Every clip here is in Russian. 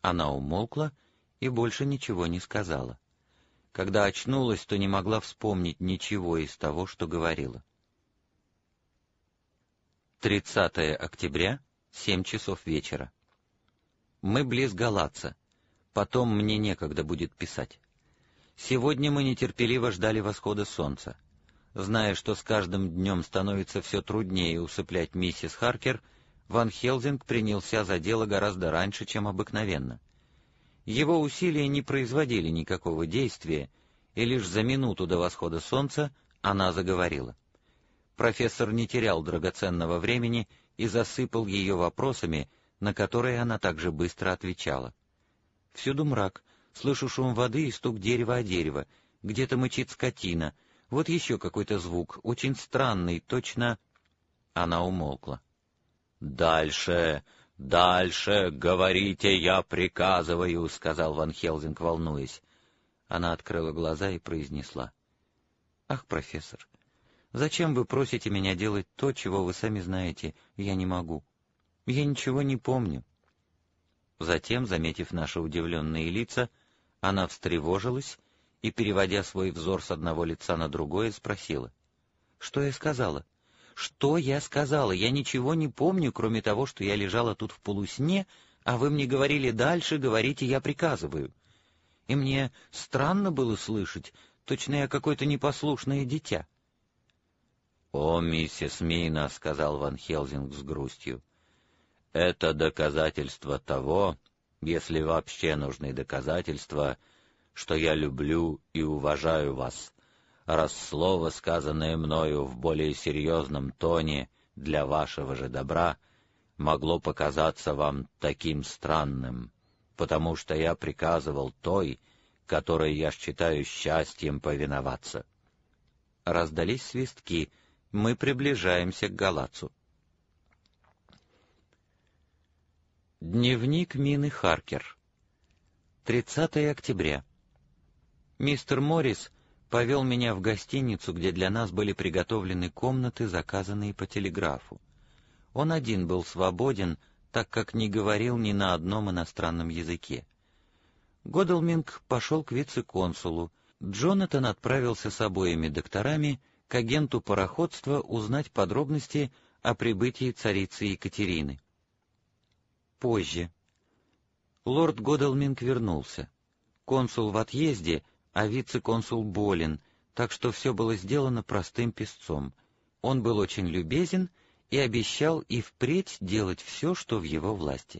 Она умолкла и больше ничего не сказала. Когда очнулась, то не могла вспомнить ничего из того, что говорила. 30 октября, 7 часов вечера. Мы близ Галаца. Потом мне некогда будет писать. Сегодня мы нетерпеливо ждали восхода солнца. Зная, что с каждым днем становится все труднее усыплять миссис Харкер, Ван Хелзинг принялся за дело гораздо раньше, чем обыкновенно. Его усилия не производили никакого действия, и лишь за минуту до восхода солнца она заговорила. Профессор не терял драгоценного времени и засыпал ее вопросами, на которые она также быстро отвечала. Всюду мрак, слышу шум воды и стук дерева о дерево, где-то мычит скотина, вот еще какой-то звук, очень странный, точно... Она умолкла. «Дальше, дальше, говорите, я приказываю», — сказал Ван Хелзинг, волнуясь. Она открыла глаза и произнесла: «Ах, профессор, зачем вы просите меня делать то, чего вы сами знаете, я не могу? Я ничего не помню». Затем, заметив наши удивленные лица, она встревожилась и, переводя свой взор с одного лица на другое, спросила: «Что я сказала? Что я сказала? Я ничего не помню, кроме того, что я лежала тут в полусне, а вы мне говорили: дальше, говорите, я приказываю. И мне странно было слышать, точно я какое-то непослушное дитя». «О, миссис Мина», — сказал Ван Хелзинг с грустью, — «это доказательство того, если вообще нужны доказательства, что я люблю и уважаю вас, раз слово, сказанное мною в более серьезном тоне для вашего же добра, могло показаться вам таким странным, потому что я приказывал той, которой я считаю счастьем повиноваться». Раздались свистки. Мы приближаемся к Галацу. Дневник Мины Харкер. 30 октября. Мистер Моррис повел меня в гостиницу, где для нас были приготовлены комнаты, заказанные по телеграфу. Он один был свободен, так как не говорил ни на одном иностранном языке. Годалминг пошел к вице-консулу. Джонатан отправился с обоими докторами к агенту пароходства узнать подробности о прибытии царицы Екатерины. Позже. Лорд Годалминг вернулся. Консул в отъезде, а вице-консул болен, так что все было сделано простым писцом. Он был очень любезен и обещал и впредь делать все, что в его власти.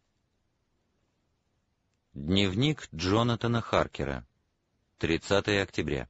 Дневник Джонатана Харкера. 30 октября.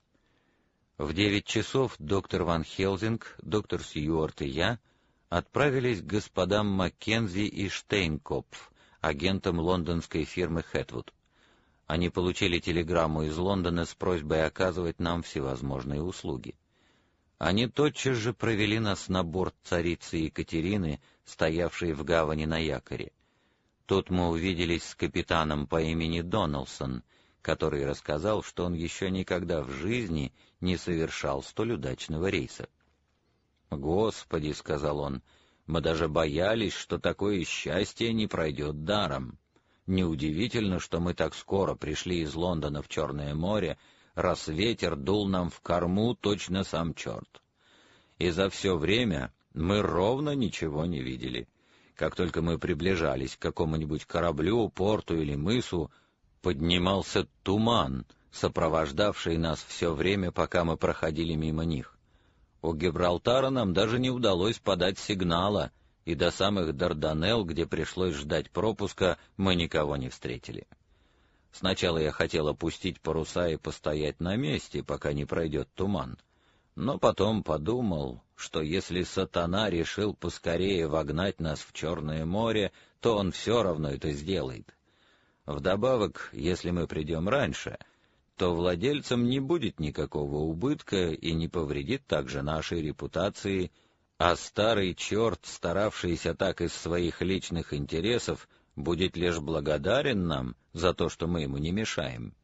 В 9 часов доктор Ван Хелзинг, доктор Сьюарт и я отправились к господам Маккензи и Штейнкопф, агентам лондонской фирмы Хэтвуд. Они получили телеграмму из Лондона с просьбой оказывать нам всевозможные услуги. Они тотчас же провели нас на борт царицы Екатерины, стоявшей в гавани на якоре. Тут мы увиделись с капитаном по имени Доналсон, который рассказал, что он еще никогда в жизни не совершал столь удачного рейса. «Господи», — сказал он, — «мы даже боялись, что такое счастье не пройдет даром. Неудивительно, что мы так скоро пришли из Лондона в Черное море, раз ветер дул нам в корму точно сам черт. И за все время мы ровно ничего не видели. Как только мы приближались к какому-нибудь кораблю, порту или мысу, поднимался туман, сопровождавший нас все время, пока мы проходили мимо них. У Гибралтара нам даже не удалось подать сигнала, и до самых Дарданелл, где пришлось ждать пропуска, мы никого не встретили. Сначала я хотел опустить паруса и постоять на месте, пока не пройдет туман, но потом подумал, что если сатана решил поскорее вогнать нас в Черное море, то он все равно это сделает. Вдобавок, если мы придем раньше, то владельцам не будет никакого убытка и не повредит также нашей репутации, а старый черт, старавшийся так из своих личных интересов, будет лишь благодарен нам за то, что мы ему не мешаем.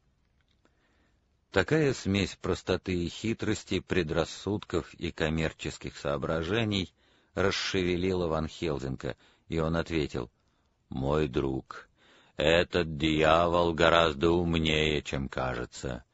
Такая смесь простоты и хитрости, предрассудков и коммерческих соображений расшевелила Ван Хелзинга, и он ответил: «Мой друг, Этот дьявол гораздо умнее, чем кажется.